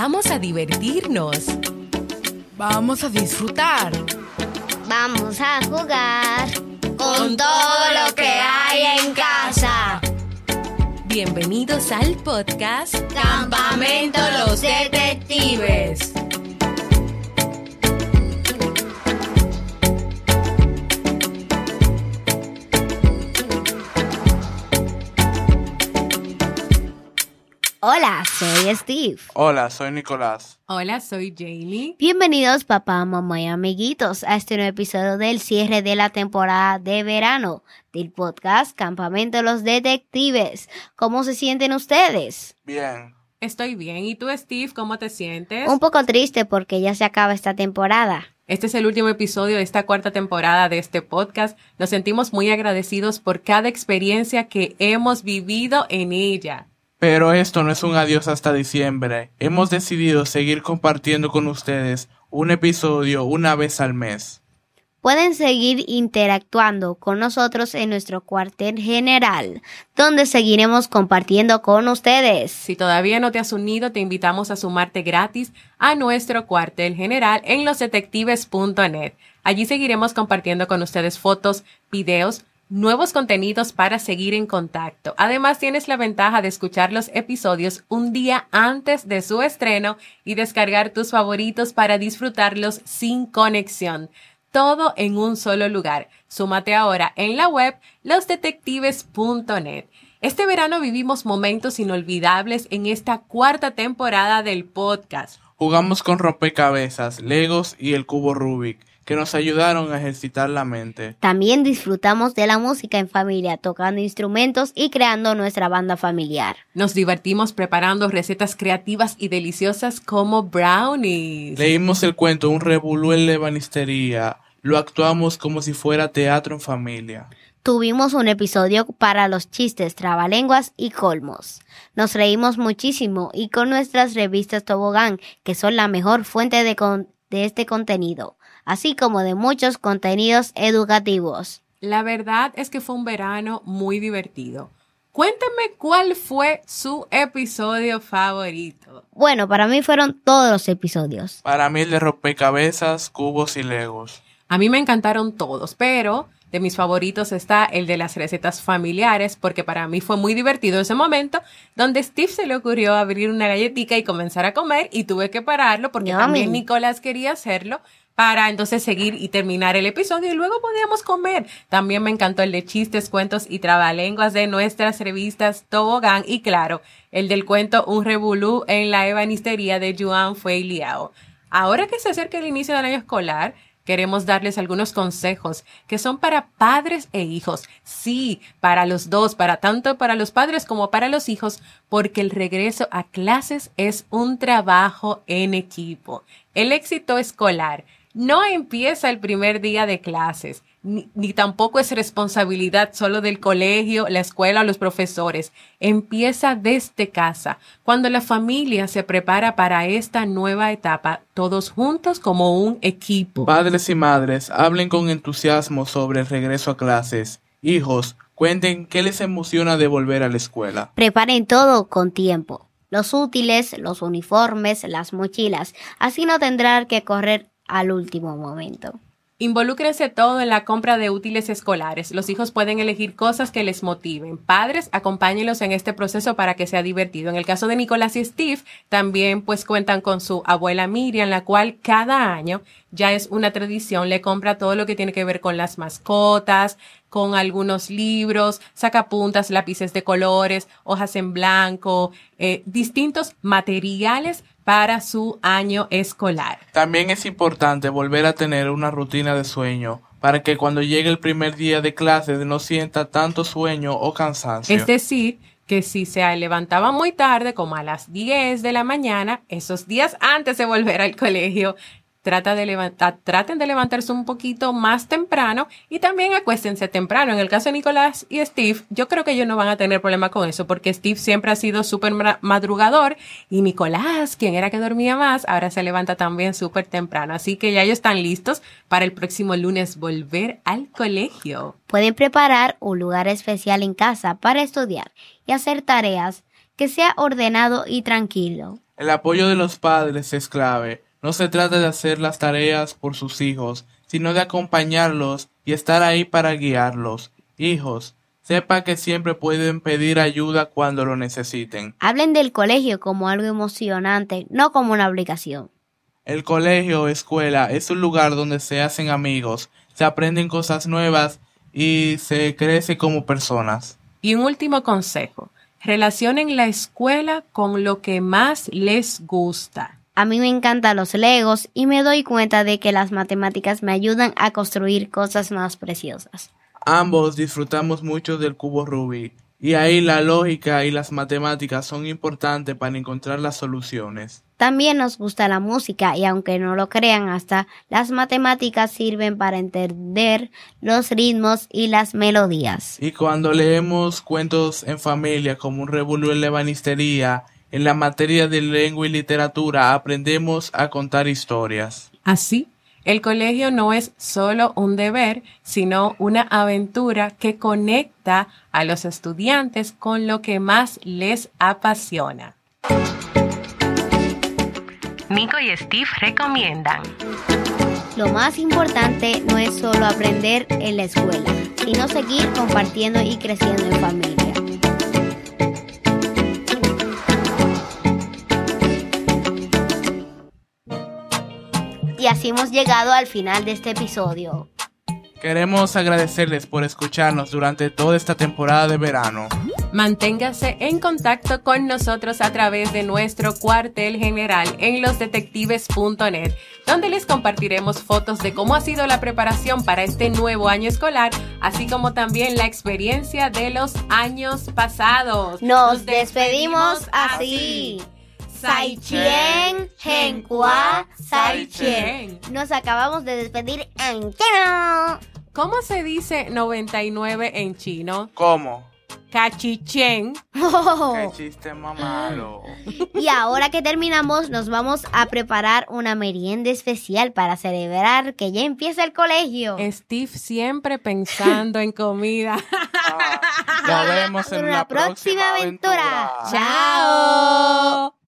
Vamos a divertirnos. Vamos a disfrutar. Vamos a jugar con todo lo que hay en casa. Bienvenidos al podcast Campamento Los Detectives. Hola, soy Steve. Hola, soy Nicolás. Hola, soy Jamie. Bienvenidos papá, mamá y amiguitos a este nuevo episodio del cierre de la temporada de verano del podcast Campamento Los Detectives. ¿Cómo se sienten ustedes? Bien. Estoy bien. ¿Y tú, Steve, cómo te sientes? Un poco triste porque ya se acaba esta temporada. Este es el último episodio de esta cuarta temporada de este podcast. Nos sentimos muy agradecidos por cada experiencia que hemos vivido en ella. Pero esto no es un adiós hasta diciembre. Hemos decidido seguir compartiendo con ustedes un episodio una vez al mes. Pueden seguir interactuando con nosotros en nuestro cuartel general, donde seguiremos compartiendo con ustedes. Si todavía no te has unido, te invitamos a sumarte gratis a nuestro cuartel general en losdetectives.net. Allí seguiremos compartiendo con ustedes fotos, videos, nuevos contenidos para seguir en contacto. Además, tienes la ventaja de escuchar los episodios un día antes de su estreno y descargar tus favoritos para disfrutarlos sin conexión. Todo en un solo lugar. Súmate ahora en la web losdetectives.net. Este verano vivimos momentos inolvidables en esta cuarta temporada del podcast. Jugamos con rompecabezas, legos y el cubo Rubik, que nos ayudaron a ejercitar la mente. También disfrutamos de la música en familia, tocando instrumentos y creando nuestra banda familiar. Nos divertimos preparando recetas creativas y deliciosas como brownies. Leímos el cuento Un revolú en la ebanistería. Lo actuamos como si fuera teatro en familia. Tuvimos un episodio para los chistes, trabalenguas y colmos. Nos reímos muchísimo y con nuestras revistas Tobogán, que son la mejor fuente de este contenido, así como de muchos contenidos educativos. La verdad es que fue un verano muy divertido. Cuéntame cuál fue su episodio favorito. Bueno, para mí fueron todos los episodios. Para mí el de rompecabezas, cubos y legos. A mí me encantaron todos, pero de mis favoritos está el de las recetas familiares, porque para mí fue muy divertido ese momento donde Steve se le ocurrió abrir una galletita y comenzar a comer y tuve que pararlo porque también Nicolás quería hacerlo para entonces seguir y terminar el episodio y luego podíamos comer. También me encantó el de chistes, cuentos y trabalenguas de nuestras revistas Tobogán y claro, el del cuento Un revolú en la ebanistería de Yuan Fei Liao. Ahora que se acerca el inicio del año escolar, queremos darles algunos consejos que son para padres e hijos. Sí, para los dos, tanto para los padres como para los hijos, porque el regreso a clases es un trabajo en equipo. El éxito escolar no empieza el primer día de clases, ni tampoco es responsabilidad solo del colegio, la escuela o los profesores. Empieza desde casa, cuando la familia se prepara para esta nueva etapa, todos juntos como un equipo. Padres y madres, hablen con entusiasmo sobre el regreso a clases. Hijos, cuenten qué les emociona de volver a la escuela. Preparen todo con tiempo. Los útiles, los uniformes, las mochilas. Así no tendrán que correr al último momento. Involúcrense todo en la compra de útiles escolares. Los hijos pueden elegir cosas que les motiven. Padres, acompáñenlos en este proceso para que sea divertido. En el caso de Nicolás y Steve, también pues cuentan con su abuela Miriam, la cual cada año ya es una tradición, le compra todo lo que tiene que ver con las mascotas, con algunos libros, sacapuntas, lápices de colores, hojas en blanco, distintos materiales para su año escolar. También es importante volver a tener una rutina de sueño para que cuando llegue el primer día de clases no sienta tanto sueño o cansancio. Es decir, que si se levantaba muy tarde, como a las 10 de la mañana, esos días antes de volver al colegio, traten de levantarse un poquito más temprano y también acuéstense temprano. En el caso de Nicolás y Steve, yo creo que ellos no van a tener problema con eso porque Steve siempre ha sido súper madrugador y Nicolás, quien era que dormía más, ahora se levanta también súper temprano. Así que ya ellos están listos para el próximo lunes volver al colegio. Pueden preparar un lugar especial en casa para estudiar y hacer tareas, que sea ordenado y tranquilo. El apoyo de los padres es clave. No se trata de hacer las tareas por sus hijos, sino de acompañarlos y estar ahí para guiarlos. Hijos, sepa que siempre pueden pedir ayuda cuando lo necesiten. Hablen del colegio como algo emocionante, no como una obligación. El colegio o escuela es un lugar donde se hacen amigos, se aprenden cosas nuevas y se crece como personas. Y un último consejo, relacionen la escuela con lo que más les gusta. A mí me encantan los Legos y me doy cuenta de que las matemáticas me ayudan a construir cosas más preciosas. Ambos disfrutamos mucho del cubo Rubik, y ahí la lógica y las matemáticas son importantes para encontrar las soluciones. También nos gusta la música y aunque no lo crean, hasta las matemáticas sirven para entender los ritmos y las melodías. Y cuando leemos cuentos en familia como un revolú en la ebanistería, en la materia de lengua y literatura aprendemos a contar historias. Así, el colegio no es solo un deber, sino una aventura que conecta a los estudiantes con lo que más les apasiona. Nico y Steve recomiendan. Lo más importante no es solo aprender en la escuela, sino seguir compartiendo y creciendo en familia. Y así hemos llegado al final de este episodio. Queremos agradecerles por escucharnos durante toda esta temporada de verano. Manténgase en contacto con nosotros a través de nuestro cuartel general en losdetectives.net, donde les compartiremos fotos de cómo ha sido la preparación para este nuevo año escolar, así como también la experiencia de los años pasados. Nos despedimos así. Saichen, Henkua, Saichen. Nos acabamos de despedir en chino. ¿Cómo se dice 99 en chino? ¿Cómo? Cachichen. ¡Qué chiste más malo! Y ahora que terminamos, nos vamos a preparar una merienda especial para celebrar que ya empieza el colegio. Steve siempre pensando en comida. Nos vemos en una próxima aventura. ¡Chao!